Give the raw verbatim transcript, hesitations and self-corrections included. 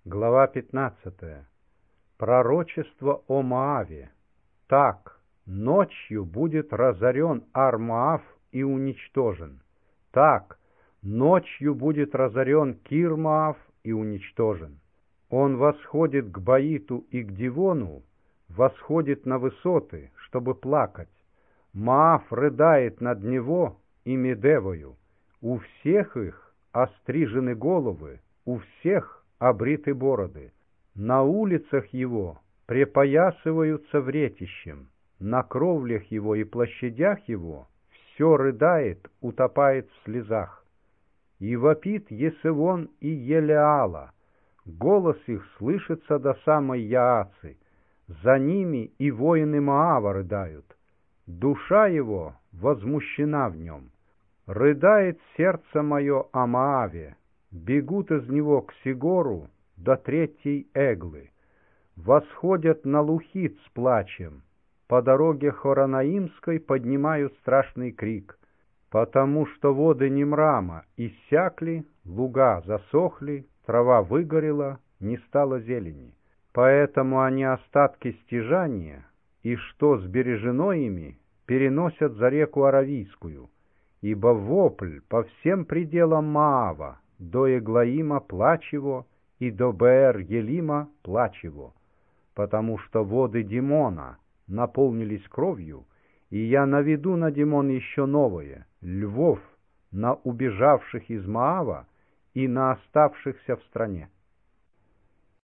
Глава пятнадцатая. Пророчество о Моаве. Так, ночью будет разорен Ар-Моав и уничтожен. Так, ночью будет разорен Кир-Моав и уничтожен. Он восходит к Баиту и к Дивону, восходит на высоты, чтобы плакать. Моав рыдает над него и Медевою. У всех их острижены головы, у всех обриты бороды. На улицах его препоясываются вретищем, на кровлях его и площадях его все рыдает, утопает в слезах. И вопит Есевон и Елеала, голос их слышится до самой Яацы, за ними и воины Моава рыдают. Душа его возмущена в нем. Рыдает сердце мое о Моаве, бегут из него к Сигору до третьей Эглы, восходят на Лухит с плачем, по дороге Хоронаимской поднимают страшный крик, потому что воды Нимрама иссякли, луга засохли, трава выгорела, не стало зелени. Поэтому они остатки стяжания, и что сбережено ими, переносят за реку Аравийскую, ибо вопль по всем пределам Моава, до Эглаима плач его, и до Беэр-Елима плач его, потому что воды Димона наполнились кровью, и я наведу на Димон еще новое, львов, на убежавших из Моава и на оставшихся в стране.